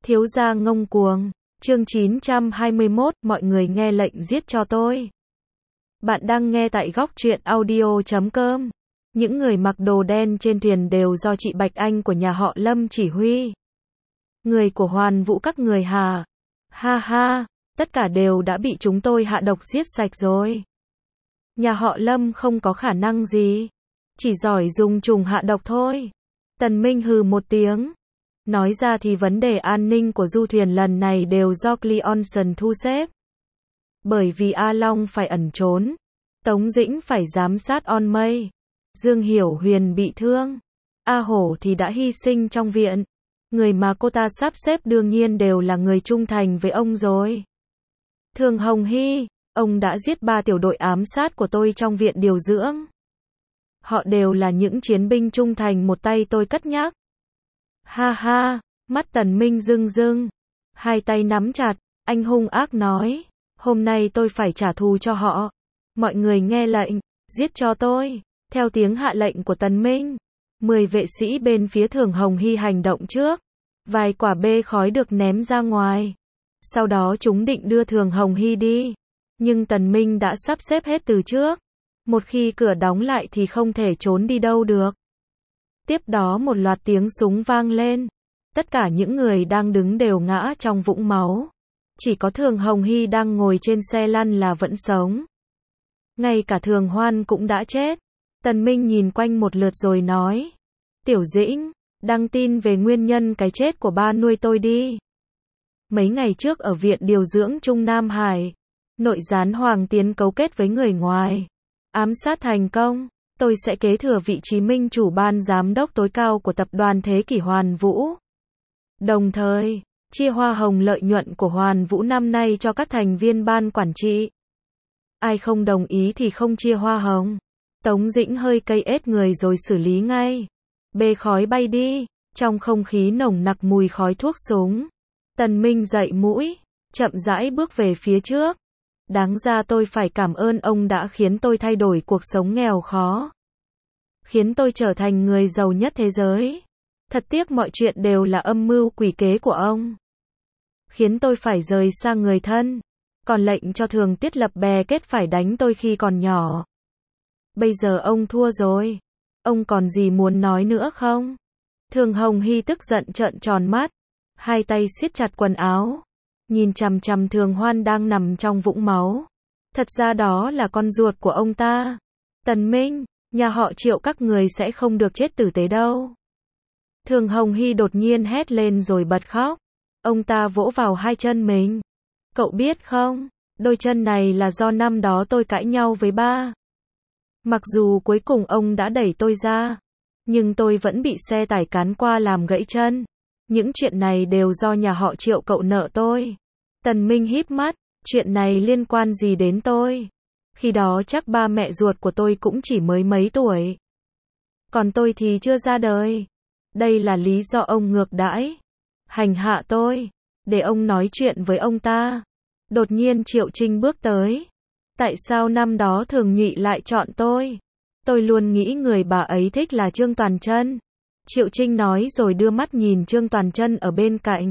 Thiếu gia ngông cuồng. Chương 921, mọi người nghe lệnh giết cho tôi. Bạn đang nghe tại góc truyện audio.com. Những người mặc đồ đen trên thuyền đều do chị Bạch Anh của nhà họ Lâm chỉ huy. Người của Hoàn Vũ các người hả? Ha ha, tất cả đều đã bị chúng tôi hạ độc giết sạch rồi. Nhà họ Lâm không có khả năng gì, chỉ giỏi dùng trùng hạ độc thôi. Tần Minh hừ một tiếng. Nói ra thì vấn đề an ninh của du thuyền lần này đều do Cleonson thu xếp. Bởi vì A Long phải ẩn trốn, Tống Dĩnh phải giám sát On Mây, Dương Hiểu Huyền bị thương, A Hổ thì đã hy sinh trong viện. Người mà cô ta sắp xếp đương nhiên đều là người trung thành với ông rồi. Thường Hồng Hy, ông đã giết 3 tiểu đội ám sát của tôi trong viện điều dưỡng. Họ đều là những chiến binh trung thành một tay tôi cất nhắc. Ha ha, mắt Tần Minh rưng rưng, hai tay nắm chặt, anh hung ác nói, hôm nay tôi phải trả thù cho họ. Mọi người nghe lệnh, giết cho tôi. Theo tiếng hạ lệnh của Tần Minh, 10 vệ sĩ bên phía Thường Hồng Hy hành động trước. Vài quả bê khói được ném ra ngoài. Sau đó chúng định đưa Thường Hồng Hy đi. Nhưng Tần Minh đã sắp xếp hết từ trước. Một khi cửa đóng lại thì không thể trốn đi đâu được. Tiếp đó một loạt tiếng súng vang lên. Tất cả những người đang đứng đều ngã trong vũng máu. Chỉ có Thường Hồng Hy đang ngồi trên xe lăn là vẫn sống. Ngay cả Thường Hoan cũng đã chết. Tần Minh nhìn quanh một lượt rồi nói. Tiểu Dĩnh, đăng tin về nguyên nhân cái chết của ba nuôi tôi đi. Mấy ngày trước ở viện điều dưỡng Trung Nam Hải, nội gián Hoàng Tiến cấu kết với người ngoài. Ám sát thành công. Tôi sẽ kế thừa vị trí minh chủ ban giám đốc tối cao của tập đoàn Thế Kỷ Hoàn Vũ. Đồng thời, chia hoa hồng lợi nhuận của Hoàn Vũ năm nay cho các thành viên ban quản trị. Ai không đồng ý thì không chia hoa hồng. Tống Dĩnh hơi cây ết người rồi xử lý ngay. Bê khói bay đi, trong không khí nồng nặc mùi khói thuốc súng. Tần Minh dậy mũi, chậm rãi bước về phía trước. Đáng ra tôi phải cảm ơn ông đã khiến tôi thay đổi cuộc sống nghèo khó. Khiến tôi trở thành người giàu nhất thế giới. Thật tiếc mọi chuyện đều là âm mưu quỷ kế của ông. Khiến tôi phải rời xa người thân. Còn lệnh cho Thường Tiết lập bè kết phải đánh tôi khi còn nhỏ. Bây giờ ông thua rồi. Ông còn gì muốn nói nữa không? Thường Hồng Hy tức giận trợn tròn mắt. Hai tay siết chặt quần áo. Nhìn chằm chằm Thường Hoan đang nằm trong vũng máu. Thật ra đó là con ruột của ông ta. Tần Minh, nhà họ Triệu các người sẽ không được chết tử tế đâu. Thường Hồng Hy đột nhiên hét lên rồi bật khóc. Ông ta vỗ vào hai chân mình. Cậu biết không, đôi chân này là do năm đó tôi cãi nhau với ba. Mặc dù cuối cùng ông đã đẩy tôi ra, nhưng tôi vẫn bị xe tải cán qua làm gãy chân. Những chuyện này đều do nhà họ Triệu cậu nợ tôi. Tần Minh híp mắt, chuyện này liên quan gì đến tôi? Khi đó chắc ba mẹ ruột của tôi cũng chỉ mới mấy tuổi. Còn tôi thì chưa ra đời. Đây là lý do ông ngược đãi, hành hạ tôi, để ông nói chuyện với ông ta. Đột nhiên Triệu Trinh bước tới. Tại sao năm đó Thường Nhụy lại chọn tôi? Tôi luôn nghĩ người bà ấy thích là Trương Toàn Chân. Triệu Trinh nói rồi đưa mắt nhìn Trương Toàn Chân ở bên cạnh.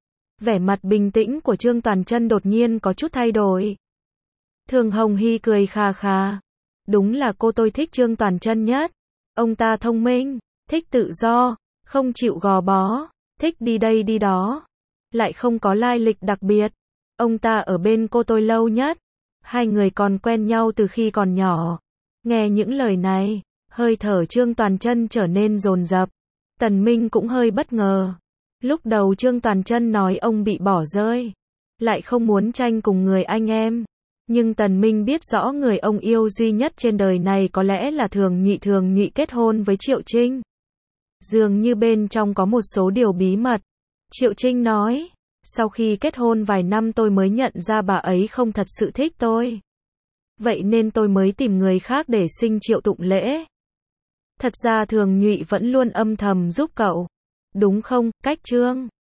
Vẻ mặt bình tĩnh của Trương Toàn Chân đột nhiên có chút thay đổi. Thường Hồng Hy cười khà khà. Đúng là cô tôi thích Trương Toàn Chân nhất. Ông ta thông minh, thích tự do, không chịu gò bó, thích đi đây đi đó. Lại không có lai lịch đặc biệt. Ông ta ở bên cô tôi lâu nhất. Hai người còn quen nhau từ khi còn nhỏ. Nghe những lời này, hơi thở Trương Toàn Chân trở nên dồn dập. Tần Minh cũng hơi bất ngờ. Lúc đầu Trương Toàn Chân nói ông bị bỏ rơi, lại không muốn tranh cùng người anh em. Nhưng Tần Minh biết rõ người ông yêu duy nhất trên đời này có lẽ là Thường Nhụy kết hôn với Triệu Trinh. Dường như bên trong có một số điều bí mật. Triệu Trinh nói, sau khi kết hôn vài năm tôi mới nhận ra bà ấy không thật sự thích tôi. Vậy nên tôi mới tìm người khác để sinh Triệu Tụng Lễ. Thật ra Thường Nhụy vẫn luôn âm thầm giúp cậu. Đúng không, Cách Trương?